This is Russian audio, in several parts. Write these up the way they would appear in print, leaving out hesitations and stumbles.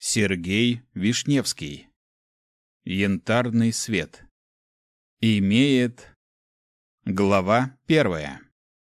Сергей Вишневский. Янтарный свет. Имеет. Глава 1.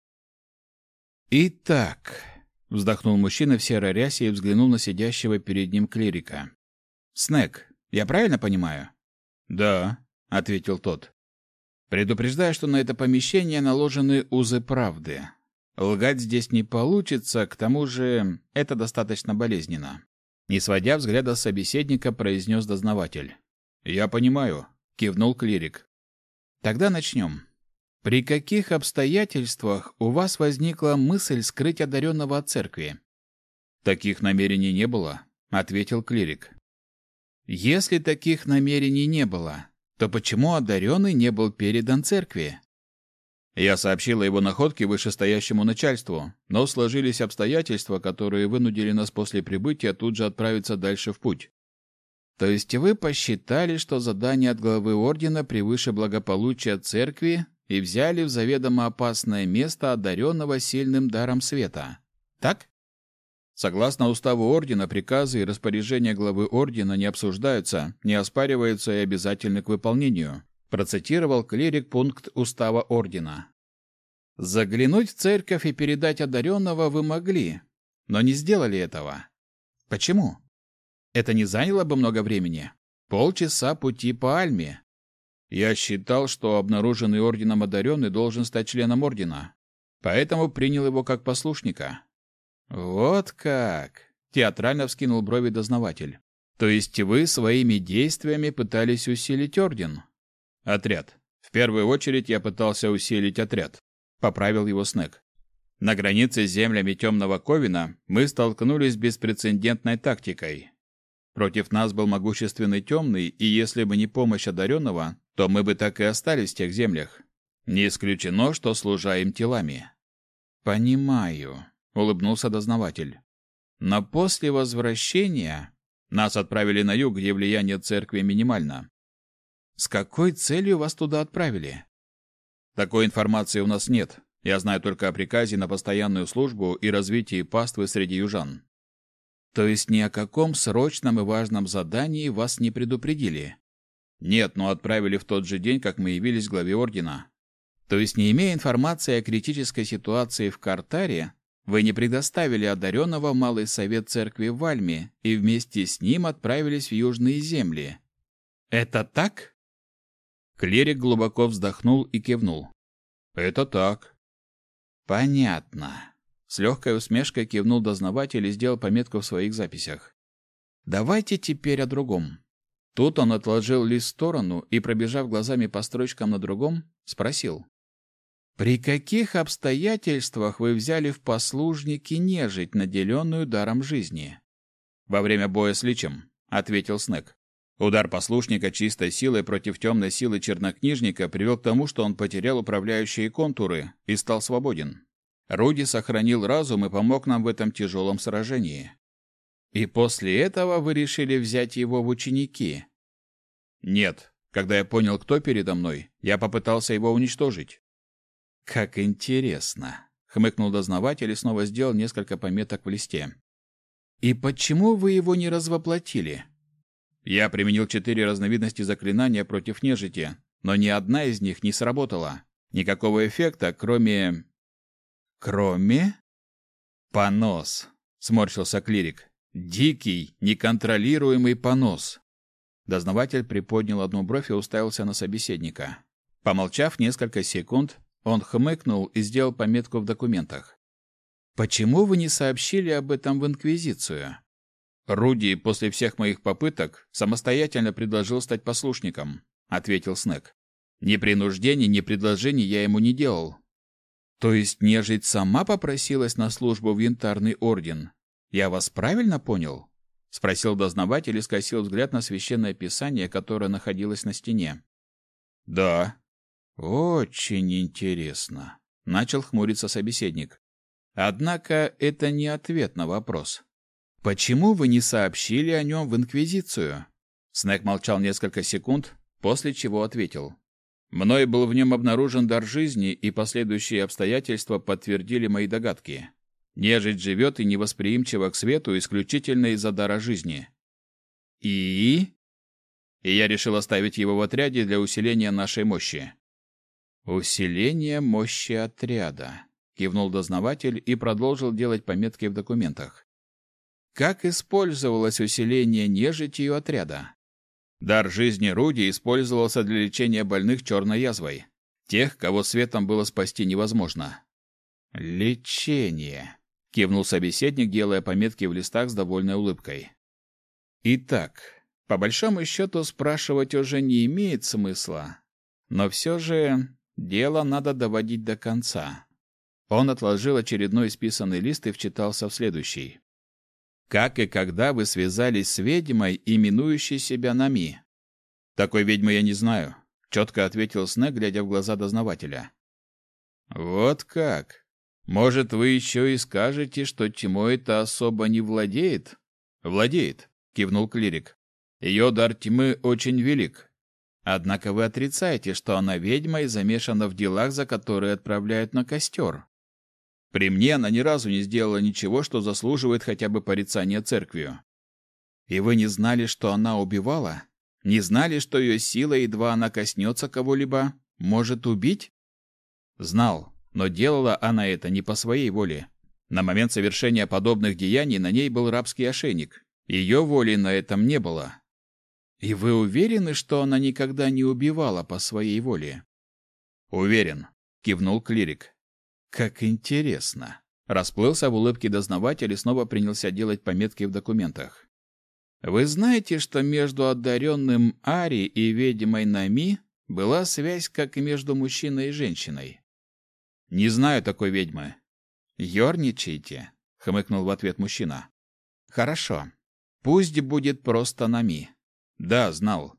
Итак, вздохнул мужчина в серой рясе и взглянул на сидящего перед ним клирика. Снег, я правильно понимаю? Да, ответил тот. Предупреждаю, что на это помещение наложены узы правды. Лгать здесь не получится, к тому же это достаточно болезненно. Не сводя взгляда с собеседника, произнес дознаватель. «Я понимаю», — кивнул клирик. «Тогда начнем. При каких обстоятельствах у вас возникла мысль скрыть одаренного от церкви?» «Таких намерений не было», — ответил клирик. «Если таких намерений не было, то почему одаренный не был передан церкви?» Я сообщил о его находке вышестоящему начальству, но сложились обстоятельства, которые вынудили нас после прибытия тут же отправиться дальше в путь. То есть вы посчитали, что задание от главы ордена превыше благополучия церкви и взяли в заведомо опасное место одаренного сильным даром света. Так? Согласно уставу ордена, приказы и распоряжения главы ордена не обсуждаются, не оспариваются и обязательны к выполнению. Процитировал клирик пункт устава ордена. Заглянуть в церковь и передать одаренного вы могли, но не сделали этого. Почему? Это не заняло бы много времени. Полчаса пути по Альме. Я считал, что обнаруженный орденом одаренный должен стать членом ордена, поэтому принял его как послушника. Вот как! Театрально вскинул брови дознаватель. То есть вы своими действиями пытались усилить орден? Отряд. В первую очередь я пытался усилить отряд. Поправил его Снег. На границе с землями Темного Ковина мы столкнулись с беспрецедентной тактикой. Против нас был могущественный Темный, и если бы не помощь одаренного, то мы бы так и остались в тех землях. Не исключено, что служа им телами. Понимаю, улыбнулся дознаватель. Но после возвращения нас отправили на юг, где влияние церкви минимально. С какой целью вас туда отправили? Такой информации у нас нет. Я знаю только о приказе на постоянную службу и развитии паствы среди южан. То есть ни о каком срочном и важном задании вас не предупредили? Нет, но отправили в тот же день, как мы явились главе ордена. То есть, не имея информации о критической ситуации в Картаре, вы не предоставили одаренного в Малый Совет Церкви в Альме и вместе с ним отправились в южные земли. Это так? Клирик глубоко вздохнул и кивнул. «Это так». «Понятно». С легкой усмешкой кивнул дознаватель и сделал пометку в своих записях. «Давайте теперь о другом». Тут он отложил лист в сторону и, пробежав глазами по строчкам на другом, спросил. «При каких обстоятельствах вы взяли в послужники нежить, наделенную даром жизни?» «Во время боя с Личем», — ответил Снег. Удар послушника чистой силой против темной силы чернокнижника привел к тому, что он потерял управляющие контуры и стал свободен. Руди сохранил разум и помог нам в этом тяжелом сражении. И после этого вы решили взять его в ученики? Нет. Когда я понял, кто передо мной, я попытался его уничтожить. Как интересно, хмыкнул дознаватель и снова сделал несколько пометок в листе. И почему вы его не развоплотили? Я применил 4 разновидности заклинания против нежити, но ни одна из них не сработала. Никакого эффекта, кроме... Кроме? Понос, сморщился клирик. Дикий, неконтролируемый понос. Дознаватель приподнял одну бровь и уставился на собеседника. Помолчав несколько секунд, он хмыкнул и сделал пометку в документах. Почему вы не сообщили об этом в Инквизицию? «Руди после всех моих попыток самостоятельно предложил стать послушником», — ответил Снег. «Ни принуждений, ни предложений я ему не делал». «То есть нежить сама попросилась на службу в Янтарный орден? Я вас правильно понял?» — спросил дознаватель и скосил взгляд на священное писание, которое находилось на стене. «Да». «Очень интересно», — начал хмуриться собеседник. «Однако это не ответ на вопрос». «Почему вы не сообщили о нем в Инквизицию?» Снег молчал несколько секунд, после чего ответил. «Мной был в нем обнаружен дар жизни, и последующие обстоятельства подтвердили мои догадки. Нежить живет и невосприимчива к свету исключительно из-за дара жизни. И я решил оставить его в отряде для усиления нашей мощи. Усиление мощи отряда, кивнул дознаватель и продолжил делать пометки в документах. Как использовалось усиление нежитью отряда? Дар жизни Руди использовался для лечения больных черной язвой, тех, кого светом было спасти невозможно. Лечение, кивнул собеседник, делая пометки в листах с довольной улыбкой. Итак, по большому счету спрашивать уже не имеет смысла, но все же дело надо доводить до конца. Он отложил очередной исписанный лист и вчитался в следующий. Как и когда вы связались с ведьмой, именующей себя Нами? Такой ведьмы я не знаю, четко ответил Снег, глядя в глаза дознавателя. Вот как? Может, вы еще и скажете, что тьмой-то особо не владеет? Владеет, кивнул клирик. Ее дар тьмы очень велик. Однако вы отрицаете, что она ведьма и замешана в делах, за которые отправляют на костер. При мне она ни разу не сделала ничего, что заслуживает хотя бы порицания церковью. И вы не знали, что она убивала? Не знали, что ее сила, едва она коснется кого-либо, может убить? Знал, но делала она это не по своей воле. На момент совершения подобных деяний на ней был рабский ошейник. Ее воли на этом не было. И вы уверены, что она никогда не убивала по своей воле? Уверен, кивнул клирик. Как интересно. Расплылся в улыбке дознаватель и снова принялся делать пометки в документах. Вы знаете, что между одаренным Ари и ведьмой Нами была связь, как и между мужчиной и женщиной? Не знаю такой ведьмы. Ёрничайте, хмыкнул в ответ мужчина. Хорошо. Пусть будет просто Нами. Да, знал.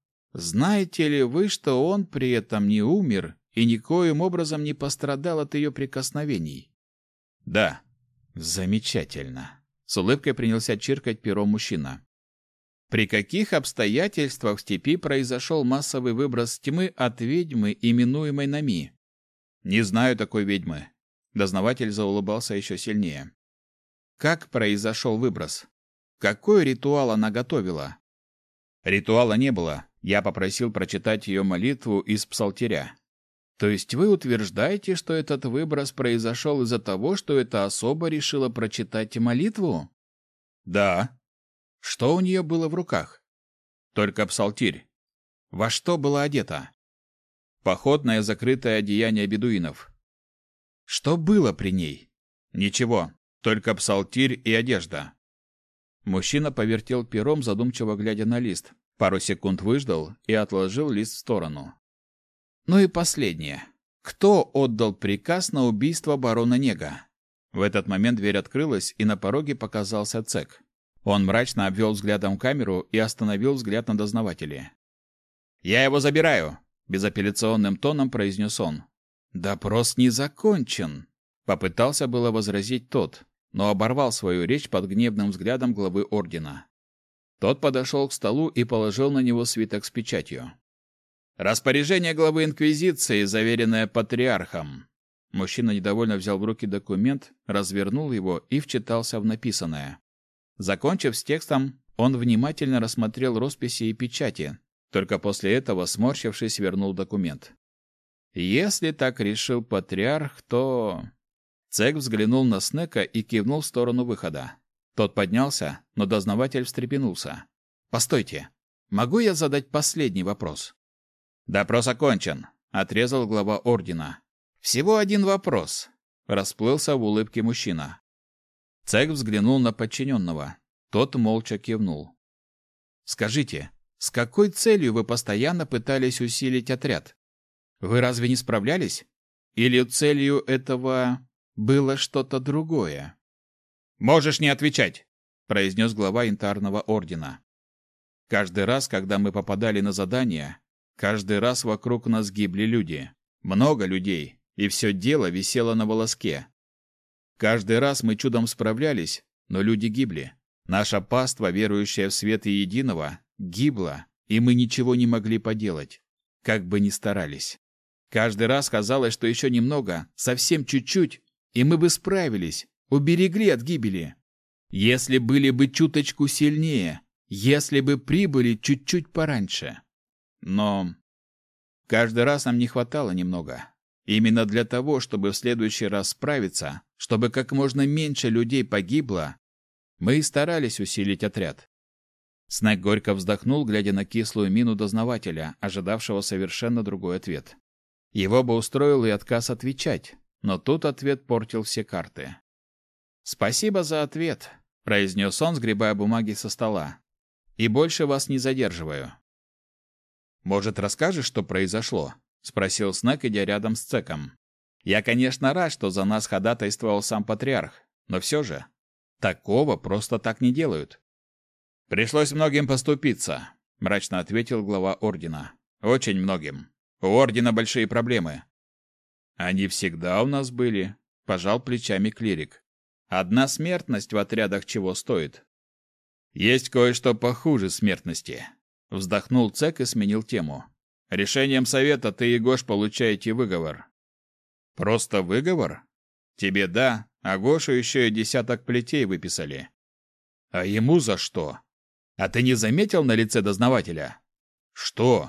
Знаете ли вы, что он при этом не умер и никоим образом не пострадал от ее прикосновений? Да. Замечательно. С улыбкой принялся чиркать пером мужчина. При каких обстоятельствах в степи произошел массовый выброс тьмы от ведьмы, именуемой Нами? Не знаю такой ведьмы. Дознаватель заулыбался еще сильнее. Как произошел выброс? Какой ритуал она готовила? Ритуала не было. Я попросил прочитать ее молитву из псалтиря. То есть вы утверждаете, что этот выброс произошел из-за того, что эта особа решила прочитать молитву? Да. Что у нее было в руках? Только псалтирь. Во что была одета? Походное закрытое одеяние бедуинов. Что было при ней? Ничего, только псалтирь и одежда. Мужчина повертел пером, задумчиво глядя на лист. Пару секунд выждал и отложил лист в сторону. Ну и последнее. Кто отдал приказ на убийство барона Нега? В этот момент дверь открылась, и на пороге показался Цек. Он мрачно обвел взглядом камеру и остановил взгляд на дознавателя. «Я его забираю!» – безапелляционным тоном произнес он. «Допрос не закончен!» – попытался было возразить тот, но оборвал свою речь под гневным взглядом главы ордена. Тот подошел к столу и положил на него свиток с печатью. «Распоряжение главы Инквизиции, заверенное патриархом». Мужчина недовольно взял в руки документ, развернул его и вчитался в написанное. Закончив с текстом, он внимательно рассмотрел росписи и печати, только после этого, сморщившись, вернул документ. «Если так решил патриарх, то...» Цек взглянул на Снека и кивнул в сторону выхода. Тот поднялся, но дознаватель встрепенулся. «Постойте, могу я задать последний вопрос?» «Допрос окончен», — отрезал глава ордена. «Всего один вопрос», — расплылся в улыбке мужчина. Цек взглянул на подчиненного. Тот молча кивнул. «Скажите, с какой целью вы постоянно пытались усилить отряд? Вы разве не справлялись? Или целью этого было что-то другое?» «Можешь не отвечать», — произнес глава янтарного ордена. «Каждый раз, когда мы попадали на задание, каждый раз вокруг нас гибли люди. Много людей, и все дело висело на волоске. Каждый раз мы чудом справлялись, но люди гибли. Наша паства, верующая в свет и единого, гибла, и мы ничего не могли поделать, как бы ни старались. Каждый раз казалось, что еще немного, совсем чуть-чуть, и мы бы справились, уберегли от гибели. Если были бы чуточку сильнее, Если бы прибыли чуть-чуть пораньше. Но каждый раз нам не хватало немного. Именно для того, чтобы в следующий раз справиться, чтобы как можно меньше людей погибло, мы и старались усилить отряд. Снег горько вздохнул, глядя на кислую мину дознавателя, ожидавшего совершенно другой ответ. Его бы устроил и отказ отвечать, но тут ответ портил все карты. «Спасибо за ответ», — произнес он, сгребая бумаги со стола. «И больше вас не задерживаю». «Может, расскажешь, что произошло?» — спросил Снег, идя рядом с Цеком. «Я, конечно, рад, что за нас ходатайствовал сам патриарх, но все же такого просто так не делают». «Пришлось многим поступиться», — мрачно ответил глава ордена. «Очень многим. У ордена большие проблемы». «Они всегда у нас были», — пожал плечами клирик. «Одна смертность в отрядах чего стоит?» «Есть кое-что похуже смертности», — вздохнул Цек и сменил тему. «Решением совета ты и Гош получаете выговор». «Просто выговор? Тебе да, а Гошу еще и 10 плетей выписали». «А ему за что? А ты не заметил на лице дознавателя?» «Что?»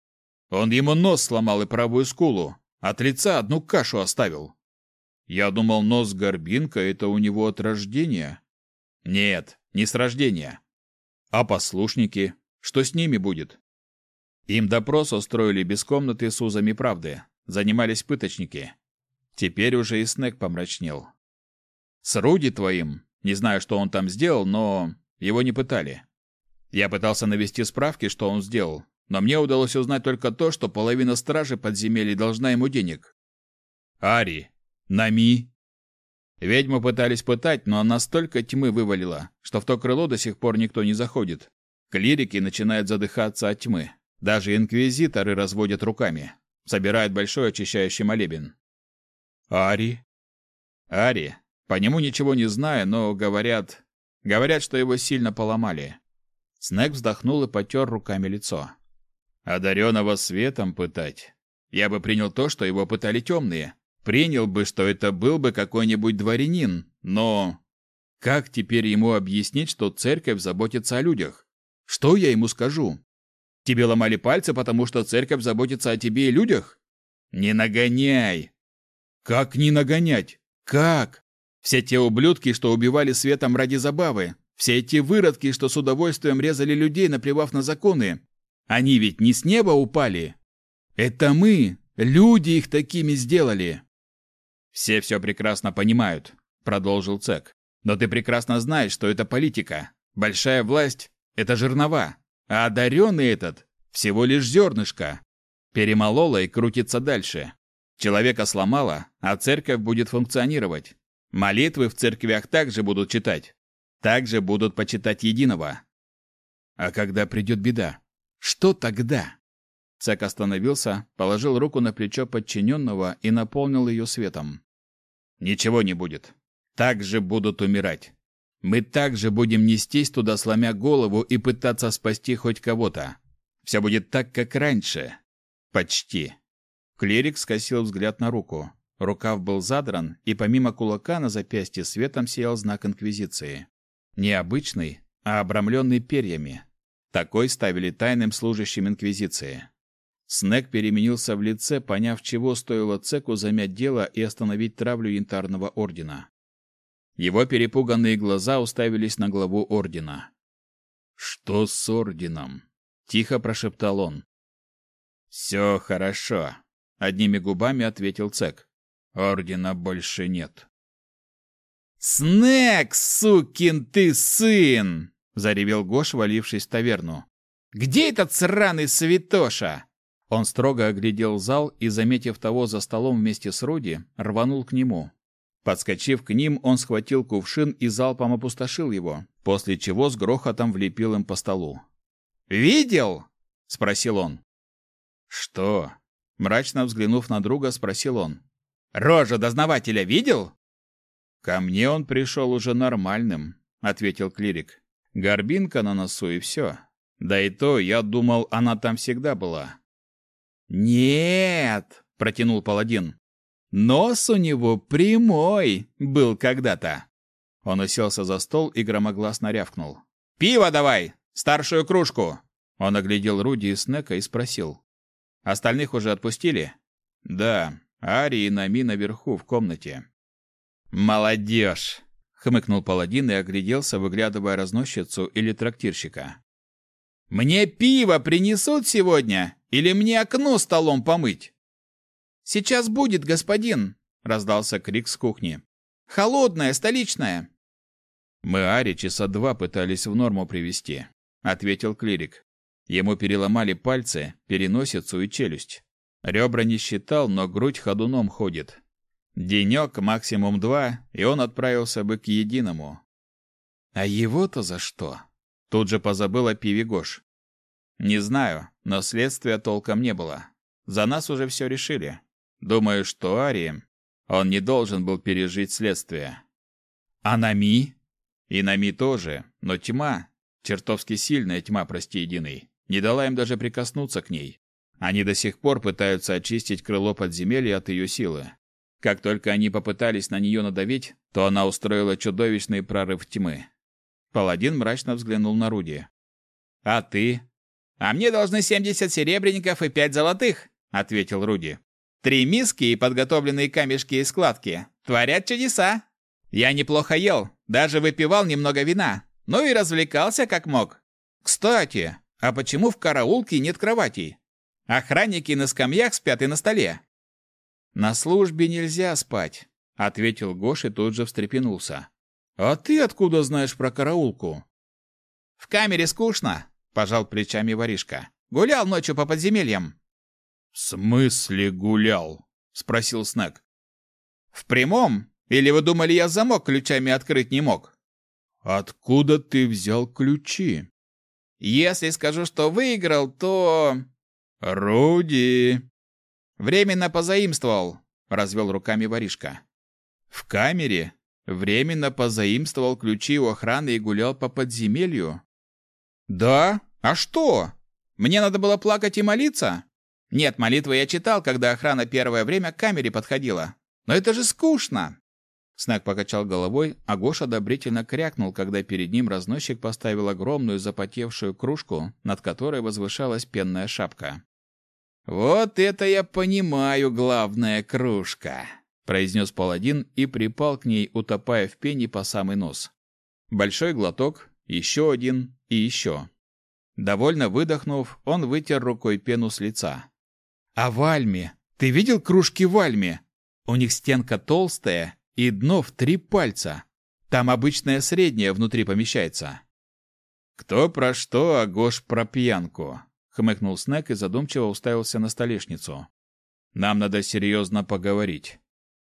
«Он ему нос сломал и правую скулу, от лица одну кашу оставил». «Я думал, нос горбинка — это у него от рождения». «Нет, не с рождения». «А послушники? Что с ними будет?» Им допрос устроили без комнаты с узами правды. Занимались пыточники. Теперь уже и Снег помрачнел. «С Руди твоим, не знаю, что он там сделал, но его не пытали. Я пытался навести справки, что он сделал, но мне удалось узнать только то, что половина стражи подземелья должна ему денег». «Ари! Нами!» Ведьму пытались пытать, но она столько тьмы вывалила, что в то крыло до сих пор никто не заходит. Клирики начинают задыхаться от тьмы. Даже инквизиторы разводят руками. Собирают большой очищающий молебен. «Ари?» «Ари. По нему ничего не знаю, но говорят, что его сильно поломали». Снег вздохнул и потер руками лицо. «Одаренного светом пытать? Я бы принял то, что его пытали темные. Принял бы, что это был бы какой-нибудь дворянин, но... Как теперь ему объяснить, что церковь заботится о людях? Что я ему скажу? Тебе ломали пальцы, потому что церковь заботится о тебе и людях? Не нагоняй!» «Как не нагонять? Как? Все те ублюдки, что убивали светом ради забавы, все эти выродки, что с удовольствием резали людей, наплевав на законы, они ведь не с неба упали. Это мы, люди, их такими сделали». «Все прекрасно понимают», — продолжил Цек. «Но ты прекрасно знаешь, что это политика. Большая власть — это жернова, а одаренный этот — всего лишь зернышко. Перемолола и крутится дальше. Человека сломала, а церковь будет функционировать. Молитвы в церквях также будут читать. Также будут почитать единого. А когда придет беда? Что тогда?» Цек остановился, положил руку на плечо подчиненного и наполнил ее светом. «Ничего не будет. Так же будут умирать. Мы также будем нестись туда, сломя голову, и пытаться спасти хоть кого-то. Все будет так, как раньше. Почти». Клирик скосил взгляд на руку. Рукав был задран, и помимо кулака на запястье светом сиял знак Инквизиции. Не обычный, а обрамленный перьями. Такой ставили тайным служащим Инквизиции. Снег переменился в лице, поняв, чего стоило Цеку замять дело и остановить травлю Янтарного ордена. Его перепуганные глаза уставились на главу ордена. «Что с орденом?» — тихо прошептал он. «Все хорошо», — одними губами ответил Цек. «Ордена больше нет». «Снег, сукин ты сын!» — заревел Гош, валившись в таверну. «Где этот сраный святоша?» Он строго оглядел зал и, заметив того за столом вместе с Руди, рванул к нему. Подскочив к ним, он схватил кувшин и залпом опустошил его, после чего с грохотом влепил им по столу. «Видел?» — спросил он. «Что?» — мрачно взглянув на друга, спросил он. «Рожу дознавателя видел?» «Ко мне он пришел уже нормальным», — ответил клирик. «Горбинка на носу и все. Да и то, я думал, она там всегда была». «Нет», — протянул паладин. «Нос у него прямой был когда-то». Он уселся за стол и громогласно рявкнул. «Пиво давай! Старшую кружку!» Он оглядел Руди и Снека и спросил. «Остальных уже отпустили?» «Да, Ари и Нами наверху в комнате». «Молодежь!» — хмыкнул паладин и огляделся, выглядывая разносчицу или трактирщика. «Мне пиво принесут сегодня или мне окно столом помыть?» «Сейчас будет, господин!» — раздался крик с кухни. «Холодное, столичное!» «Мы Ари часа 2 пытались в норму привести», — ответил клирик. Ему переломали пальцы, переносицу и челюсть. Ребра не считал, но грудь ходуном ходит. Денек, максимум 2, и он отправился бы к единому. А его-то за что? Тут же позабыл о пиве Гош. Не знаю, но следствия толком не было. За нас уже все решили. Думаю, что Ари, он не должен был пережить следствие. А Нами? И Нами тоже, но тьма, чертовски сильная тьма, прости единый, не дала им даже прикоснуться к ней. Они до сих пор пытаются очистить крыло подземелья от ее силы. Как только они попытались на нее надавить, то она устроила чудовищный прорыв тьмы. Паладин мрачно взглянул на Руди. «А ты?» «А мне должны 70 серебряников и 5 золотых», — ответил Руди. 3 миски и подготовленные камешки и складки творят чудеса. Я неплохо ел, даже выпивал немного вина, ну и развлекался как мог. Кстати, а почему в караулке нет кроватей? Охранники на скамьях спят и на столе». «На службе нельзя спать», — ответил Гош и тут же встрепенулся. «А ты откуда знаешь про караулку?» «В камере скучно», — пожал плечами воришка. «Гулял ночью по подземельям». «В смысле гулял?» — спросил Снег. «В прямом? Или вы думали, я замок ключами открыть не мог?» «Откуда ты взял ключи?» «Если скажу, что выиграл, то...» «Руди!» «Временно позаимствовал», — развел руками воришка. «В камере? Временно позаимствовал ключи у охраны и гулял по подземелью?» «Да? А что? Мне надо было плакать и молиться?» «Нет, молитвы я читал, когда охрана первое время к камере подходила. Но это же скучно!» Снег покачал головой, а Гош одобрительно крякнул, когда перед ним разносчик поставил огромную запотевшую кружку, над которой возвышалась пенная шапка. «Вот это я понимаю, главная кружка!» — произнес паладин и припал к ней, утопая в пене по самый нос. Большой глоток, еще один и еще. Довольно выдохнув, он вытер рукой пену с лица. «А в Альме? Ты видел кружки в Альме? У них стенка толстая и дно в 3 пальца. Там обычная средняя внутри помещается». «Кто про что, а Гош про пьянку?» — хмыкнул Снег и задумчиво уставился на столешницу. «Нам надо серьезно поговорить».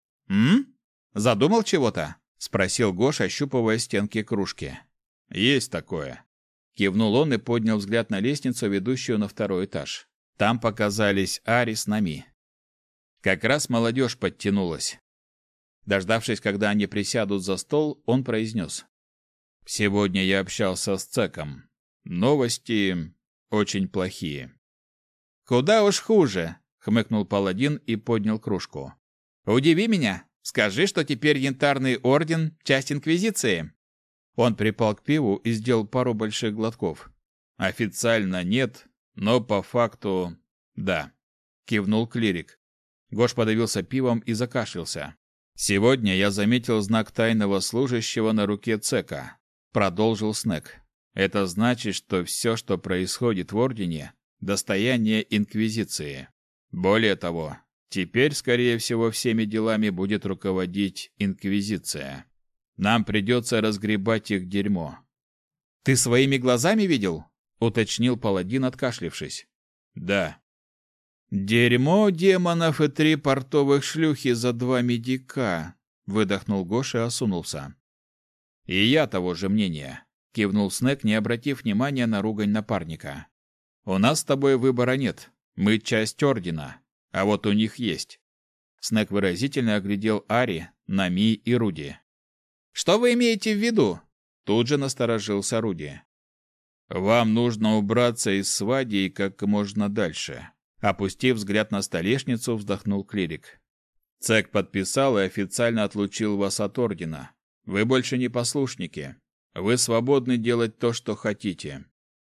Задумал чего-то?» — спросил Гош, ощупывая стенки кружки. «Есть такое». Кивнул он и поднял взгляд на лестницу, ведущую на 2-й этаж. Там показались Ари с Нами. Как раз молодежь подтянулась. Дождавшись, когда они присядут за стол, он произнес. «Сегодня я общался с Цеком. Новости очень плохие». «Куда уж хуже», — хмыкнул паладин и поднял кружку. «Удиви меня. Скажи, что теперь Янтарный Орден — часть Инквизиции». Он припал к пиву и сделал пару больших глотков. «Официально нет, но по факту да», — кивнул клирик. Гош подавился пивом и закашлялся. «Сегодня я заметил знак тайного служащего на руке Цека», — продолжил Снег. «Это значит, что все, что происходит в Ордене, достояние Инквизиции. Более того, теперь, скорее всего, всеми делами будет руководить Инквизиция. Нам придется разгребать их дерьмо». «Ты своими глазами видел?» — уточнил паладин, откашлившись. «Да». «Дерьмо демонов и 3 портовых шлюхи за 2 медика», — выдохнул Гоша и осунулся. «И я того же мнения», — кивнул Снег, не обратив внимания на ругань напарника. «У нас с тобой выбора нет. Мы часть Ордена, а вот у них есть». Снег выразительно оглядел Ари, Нами и Руди. «Что вы имеете в виду?» Тут же насторожился Руди. «Вам нужно убраться из свадьи как можно дальше», — опустив взгляд на столешницу, вздохнул клирик. «Цек подписал и официально отлучил вас от Ордена. Вы больше не послушники. Вы свободны делать то, что хотите.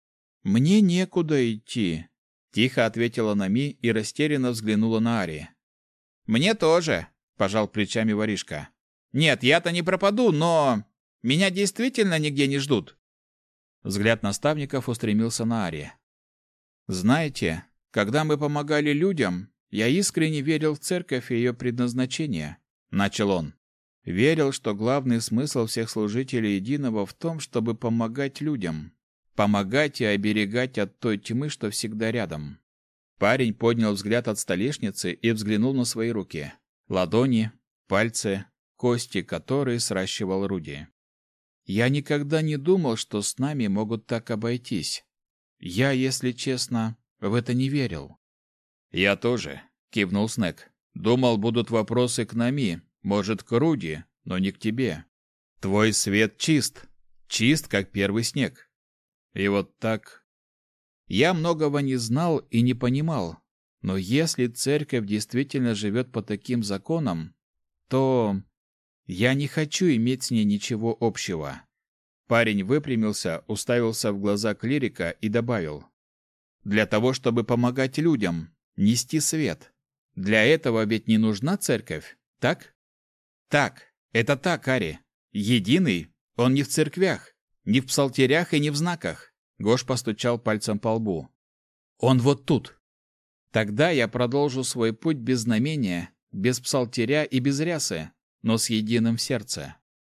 Мне некуда идти, тихо ответила Нами и растерянно взглянула на Ари. Мне тоже, пожал плечами воришка. Нет, я-то не пропаду, но меня действительно нигде не ждут. Взгляд наставников устремился на Ари. Знаете, когда мы помогали людям, я искренне верил в церковь и ее предназначение, начал он. Верил, что главный смысл всех служителей единого в том, чтобы помогать людям, помогать и оберегать от той тьмы, что всегда рядом. Парень поднял взгляд от столешницы и взглянул на свои руки, ладони, пальцы, кости, которые сращивал Руди. Я никогда не думал, что с нами могут так обойтись. Я, если честно, в это не верил. Я тоже, кивнул Снег. Думал, будут вопросы к Нами, может, к Руди, но не к тебе. Твой свет чист, чист, как первый снег. И вот так. Я многого не знал и не понимал, но если церковь действительно живет по таким законам, то я не хочу иметь с ней ничего общего. Парень выпрямился, уставился в глаза клирика и добавил: для того, чтобы помогать людям, нести свет. Для этого ведь не нужна церковь, так? Так, это так, Ари. Единый, он не в церквях, не в псалтирях и не в знаках. Гош постучал пальцем по лбу. Он вот тут. Тогда я продолжу свой путь без знамения, без псалтиря и без рясы, но с единым в сердце.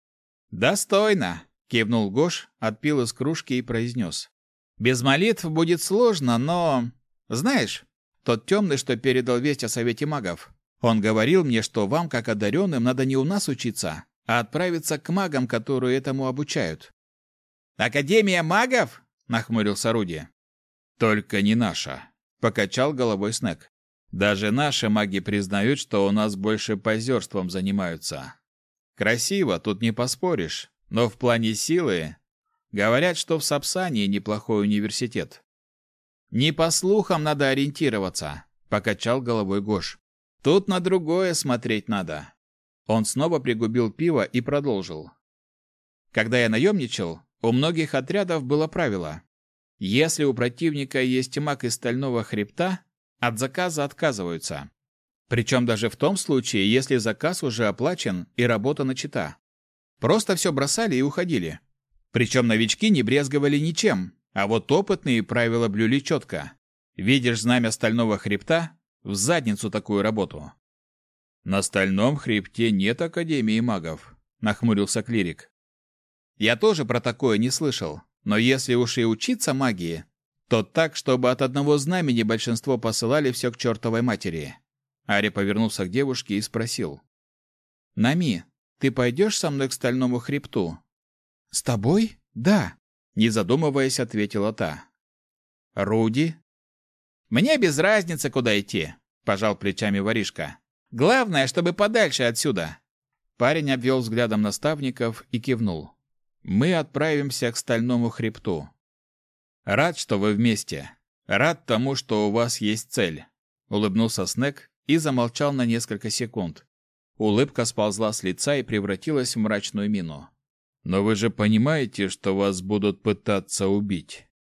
Достойно, кивнул Гош, отпил из кружки и произнес. Без молитв будет сложно, но... Знаешь, тот темный, что передал весть о совете магов, он говорил мне, что вам, как одаренным, надо не у нас учиться, а отправиться к магам, которые этому обучают. «Академия магов?» — нахмурился Руди. «Только не наша», — покачал головой Снег. «Даже наши маги признают, что у нас больше позерством занимаются. Красиво, тут не поспоришь, но в плане силы... Говорят, что в Сапсании неплохой университет». «Не по слухам надо ориентироваться», — покачал головой Гош. «Тут на другое смотреть надо». Он снова пригубил пиво и продолжил. «Когда я наемничал, у многих отрядов было правило. Если у противника есть маг из Стального Хребта, от заказа отказываются. Причем даже в том случае, если заказ уже оплачен и работа начата. Просто все бросали и уходили. Причем новички не брезговали ничем, а вот опытные правила блюли четко. Видишь знамя Стального Хребта — в задницу такую работу». «На Стальном Хребте нет Академии магов», — нахмурился клирик. «Я тоже про такое не слышал, но если уж и учиться магии, то так, чтобы от одного знамени большинство посылали все к чертовой матери». Ари повернулся к девушке и спросил. «Нами, ты пойдешь со мной к Стальному Хребту?» «С тобой? Да», — не задумываясь, ответила та. «Руди?» «Мне без разницы, куда идти», — пожал плечами воришка. «Главное, чтобы подальше отсюда». Парень обвел взглядом наставников и кивнул. «Мы отправимся к Стальному Хребту. Рад, что вы вместе. Рад тому, что у вас есть цель», — улыбнулся Снег и замолчал на несколько секунд. Улыбка сползла с лица и превратилась в мрачную мину. «Но вы же понимаете, что вас будут пытаться убить?»